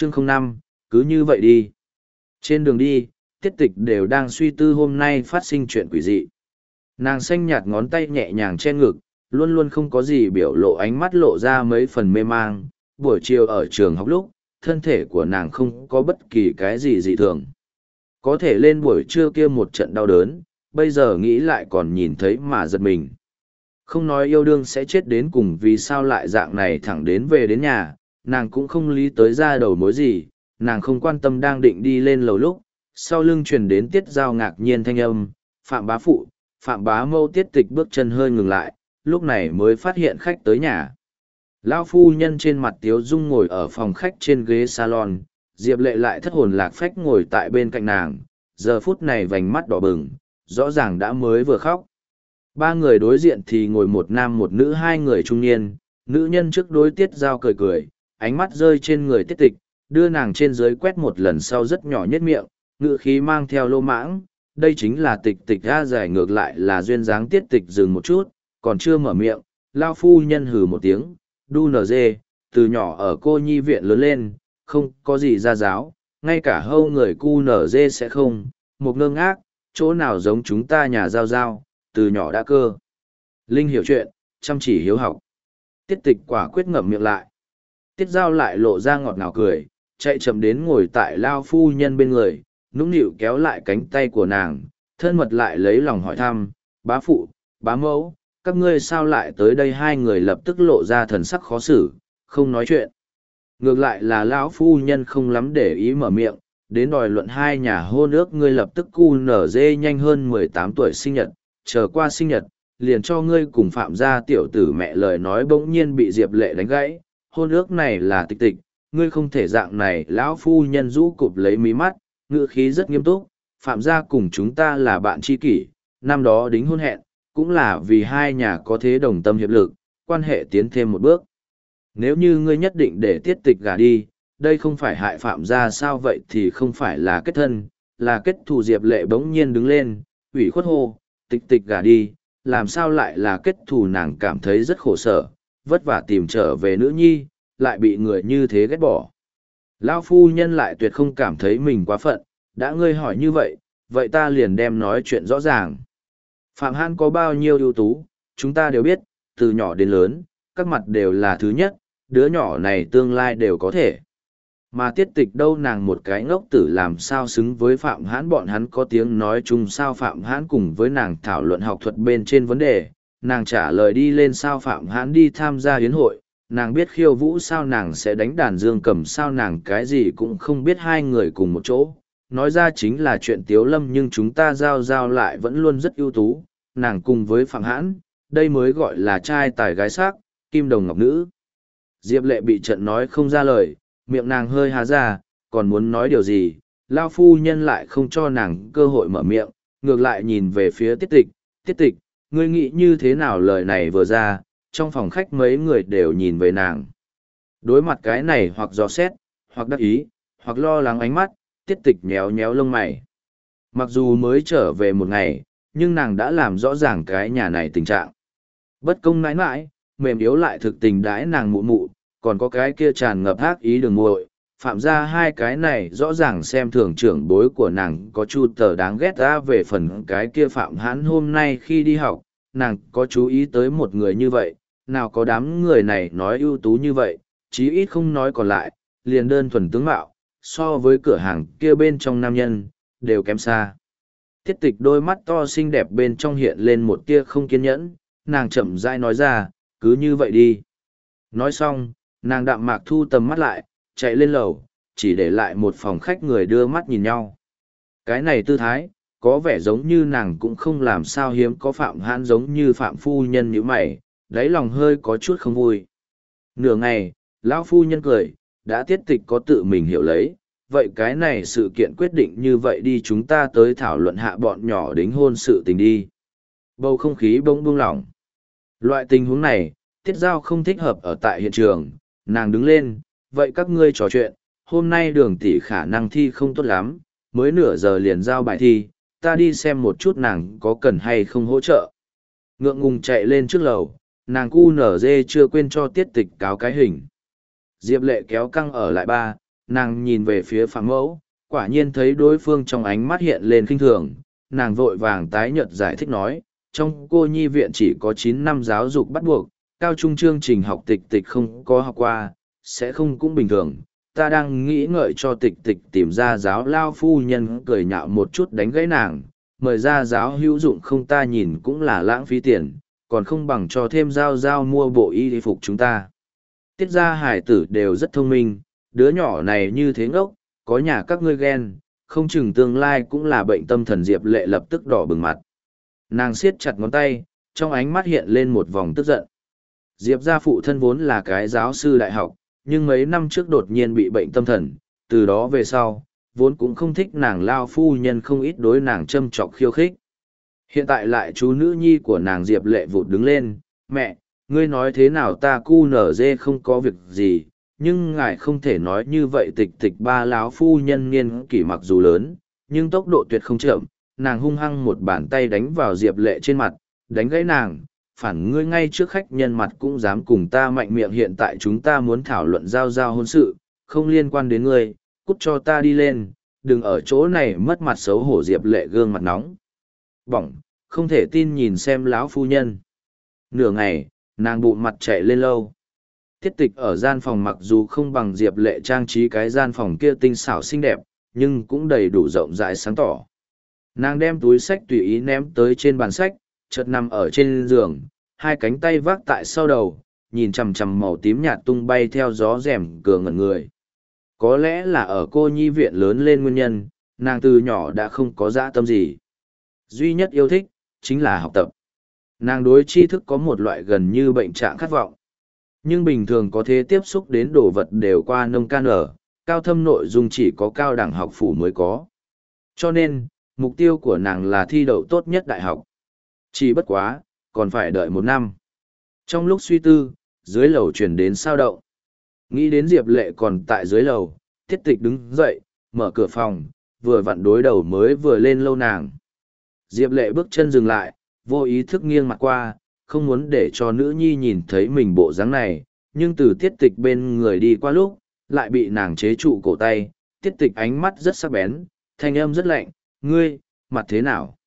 Chương 05, cứ như vậy đi. Trên đường đi, Tiết Tịch đều đang suy tư hôm nay phát sinh chuyện quỷ dị. Nàng xanh nhạt ngón tay nhẹ nhàng che ngực, luôn luôn không có gì biểu lộ, ánh mắt lộ ra mấy phần mê mang. Buổi chiều ở trường học lúc, thân thể của nàng không có bất kỳ cái gì dị thường. Có thể lên buổi trưa kia một trận đau đớn, bây giờ nghĩ lại còn nhìn thấy mà giật mình. Không nói yêu đương sẽ chết đến cùng vì sao lại dạng này thẳng đến về đến nhà, nàng cũng không lý tới ra đầu mối gì, nàng không quan tâm đang định đi lên lầu lúc, sau lưng truyền đến Tiết Giao ngạc nhiên thanh âm, Phạm bá phụ, Phạm bá mâu. Tiết Tịch bước chân hơi ngừng lại, lúc này mới phát hiện khách tới nhà. Lão phu nhân trên mặt tiếu dung ngồi ở phòng khách trên ghế salon, Diệp Lệ lại thất hồn lạc phách ngồi tại bên cạnh nàng, giờ phút này vành mắt đỏ bừng, rõ ràng đã mới vừa khóc. Ba người đối diện thì ngồi một nam một nữ, hai người trung niên, nữ nhân trước đối Tiết Giao cười cười, ánh mắt rơi trên người Tiết Tịch, đưa nàng trên dưới quét một lần sau rất nhỏ nhất miệng, ngữ khí mang theo lô mãng, đây chính là Tịch Tịch ra giải, ngược lại là duyên dáng. Tiết Tịch dừng một chút, còn chưa mở miệng, lao phu nhân hừ một tiếng, đu nở dê, từ nhỏ ở cô nhi viện lớn lên, không có gì ra giáo, ngay cả hâu người cu nở dê sẽ không, một ngơ ngác, chỗ nào giống chúng ta nhà giao giao, từ nhỏ đã cơ. Linh hiểu chuyện, chăm chỉ hiếu học. Tiết Tịch quả quyết ngậm miệng lại. Tiết Giao lại lộ ra ngọt ngào cười, chạy chậm đến ngồi tại lao phu nhân bên người, nũng nịu kéo lại cánh tay của nàng, thân mật lại lấy lòng hỏi thăm, bá phụ, bá mẫu, các ngươi sao lại tới đây? Hai người lập tức lộ ra thần sắc khó xử, không nói chuyện. Ngược lại là lão phu nhân không lắm để ý mở miệng, đến đòi luận hai nhà hôn ước. Ngươi lập tức cu nở dê nhanh hơn 18 tuổi sinh nhật, chờ qua sinh nhật, liền cho ngươi cùng Phạm gia tiểu tử. Mẹ lời nói bỗng nhiên bị Diệp Lệ đánh gãy, hôn ước này là Tịch Tịch, ngươi không thể dạng này. Lão phu nhân rũ cụp lấy mí mắt, ngữ khí rất nghiêm túc, Phạm gia cùng chúng ta là bạn tri kỷ, năm đó đính hôn hẹn, cũng là vì hai nhà có thế đồng tâm hiệp lực, quan hệ tiến thêm một bước. Nếu như ngươi nhất định để Tiết Tịch gả đi, đây không phải hại Phạm gia sao? Vậy thì không phải là kết thân, là kết thù. Diệp Lệ bỗng nhiên đứng lên, ủy khuất hô, Tịch Tịch gả đi, làm sao lại là kết thù? Nàng cảm thấy rất khổ sở, vất vả tìm trở về nữ nhi, lại bị người như thế ghét bỏ. Lão phu nhân lại tuyệt không cảm thấy mình quá phận, đã ngươi hỏi như vậy, vậy ta liền đem nói chuyện rõ ràng. Phạm Hãn có bao nhiêu ưu tú, chúng ta đều biết, từ nhỏ đến lớn, các mặt đều là thứ nhất, đứa nhỏ này tương lai đều có thể. Mà Tiết Tịch đâu, nàng một cái ngốc tử làm sao xứng với Phạm Hãn? Bọn hắn có tiếng nói chung sao? Phạm Hãn cùng với nàng thảo luận học thuật bên trên vấn đề, nàng trả lời đi lên sao? Phạm Hãn đi tham gia yến hội, nàng biết khiêu vũ sao? Nàng sẽ đánh đàn dương cầm sao? Nàng cái gì cũng không biết. Hai người cùng một chỗ, nói ra chính là chuyện tiếu lâm, nhưng chúng ta giao giao lại vẫn luôn rất ưu tú, nàng cùng với Phạm Hãn, đây mới gọi là trai tài gái sắc, kim đồng ngọc nữ. Diệp Lệ bị trận nói không ra lời, miệng nàng hơi há ra, còn muốn nói điều gì, lao phu nhân lại không cho nàng cơ hội mở miệng, ngược lại nhìn về phía Tiết Tịch. Tiết Tịch, ngươi nghĩ như thế nào? Lời này vừa ra, trong phòng khách mấy người đều nhìn về nàng. Đối mặt cái này hoặc dò xét, hoặc đắc ý, hoặc lo lắng ánh mắt, Tiết Tịch nhéo nhéo lông mày. Mặc dù mới trở về một ngày, nhưng nàng đã làm rõ ràng cái nhà này tình trạng. Bất công nãi nãi, mềm yếu lại thực tình đãi nàng mụ mụ, còn có cái kia tràn ngập ác ý đường muội. Phạm ra hai cái này rõ ràng xem thường trưởng bối của nàng, có chu tờ đáng ghét ra. Về phần cái kia Phạm Hãn, hôm nay khi đi học, nàng có chú ý tới một người như vậy, nào có đám người này nói ưu tú như vậy, chí ít không nói còn lại, liền đơn thuần tướng mạo, so với cửa hàng kia bên trong nam nhân, đều kém xa. Tiết Tịch đôi mắt to xinh đẹp bên trong hiện lên một tia không kiên nhẫn, nàng chậm rãi nói ra, cứ như vậy đi. Nói xong, nàng đạm mạc thu tầm mắt lại, chạy lên lầu, chỉ để lại một phòng khách người đưa mắt nhìn nhau. Cái này tư thái, có vẻ giống như nàng cũng không làm sao. Hiếm có Phạm Hãn giống như Phạm phu nhân như mày, đáy lòng hơi có chút không vui. Nửa ngày, lão phu nhân cười, đã Tiết Tịch có tự mình hiểu lấy, vậy cái này sự kiện quyết định như vậy đi, chúng ta tới thảo luận hạ bọn nhỏ đính hôn sự tình đi. Bầu không khí bỗng buông lỏng. Loại tình huống này, Tiết Giao không thích hợp ở tại hiện trường, nàng đứng lên, vậy các ngươi trò chuyện, hôm nay Đường tỷ khả năng thi không tốt lắm, mới nửa giờ liền giao bài thi, ta đi xem một chút nàng có cần hay không hỗ trợ. Ngượng ngùng chạy lên trước lầu, nàng cu nở dê chưa quên cho Tiết Tịch cáo cái hình. Diệp Lệ kéo căng ở lại ba, nàng nhìn về phía Phạm Mẫu, quả nhiên thấy đối phương trong ánh mắt hiện lên khinh thường, nàng vội vàng tái nhợt giải thích nói, trong cô nhi viện chỉ có 9 năm giáo dục bắt buộc, cao trung chương trình học tịch tịch không có học qua, sẽ không cũng bình thường. Ta đang nghĩ ngợi cho tịch tịch tìm ra giáo lao phu nhân cười nhạo một chút đánh gãy nàng, mời ra giáo hữu dụng không ta nhìn cũng là lãng phí tiền, còn không bằng cho thêm giao mua bộ y phục chúng ta. Tiết ra hải tử đều rất thông minh, đứa nhỏ này như thế ngốc, có nhà các ngươi ghen, không chừng tương lai cũng là bệnh tâm thần. Diệp Lệ lập tức đỏ bừng mặt. Nàng siết chặt ngón tay, trong ánh mắt hiện lên một vòng tức giận. Diệp gia phụ thân vốn là cái giáo sư đại học, nhưng mấy năm trước đột nhiên bị bệnh tâm thần, từ đó về sau, vốn cũng không thích nàng lao phu nhân không ít đối nàng châm chọc khiêu khích. Hiện tại lại chú nữ nhi của nàng Diệp Lệ vụt đứng lên, mẹ, ngươi nói thế nào ta cu nở dê không có việc gì, nhưng ngài không thể nói như vậy. Tịch tịch ba láo phu nhân niên kỷ mặc dù lớn, nhưng tốc độ tuyệt không chậm, nàng hung hăng một bàn tay đánh vào Diệp Lệ trên mặt, đánh gãy nàng, phản ngươi ngay trước khách nhân mặt cũng dám cùng ta mạnh miệng. Hiện tại chúng ta muốn thảo luận giao hôn sự, không liên quan đến ngươi, cút cho ta đi lên, đừng ở chỗ này mất mặt xấu hổ. Diệp Lệ gương mặt nóng bỏng, không thể tin nhìn xem lão phu nhân. Nửa ngày, nàng bụng mặt chạy lên lâu. Tiết tịch ở gian phòng mặc dù không bằng Diệp Lệ trang trí cái gian phòng kia tinh xảo xinh đẹp, nhưng cũng đầy đủ rộng rãi sáng tỏ. Nàng đem túi sách tùy ý ném tới trên bàn sách, chợt nằm ở trên giường, hai cánh tay vác tại sau đầu, nhìn chằm chằm màu tím nhạt tung bay theo gió rèm cửa ngẩn người. Có lẽ là ở cô nhi viện lớn lên nguyên nhân, nàng từ nhỏ đã không có dã tâm gì. Duy nhất yêu thích, chính là học tập. Nàng đối tri thức có một loại gần như bệnh trạng khát vọng. Nhưng bình thường có thể tiếp xúc đến đồ vật đều qua nông can ở, cao thâm nội dung chỉ có cao đẳng học phủ mới có. Cho nên, mục tiêu của nàng là thi đậu tốt nhất đại học. Chỉ bất quá, còn phải đợi 1 năm. Trong lúc suy tư, dưới lầu chuyển đến sao động. Nghĩ đến Diệp Lệ còn tại dưới lầu, Tiết Tịch đứng dậy, mở cửa phòng, vừa vặn đối đầu mới vừa lên lâu nàng. Diệp Lệ bước chân dừng lại, vô ý thức nghiêng mặt qua, không muốn để cho nữ nhi nhìn thấy mình bộ dáng này, nhưng từ Tiết Tịch bên người đi qua lúc, lại bị nàng chế trụ cổ tay. Tiết Tịch ánh mắt rất sắc bén, thanh âm rất lạnh, ngươi, mặt thế nào?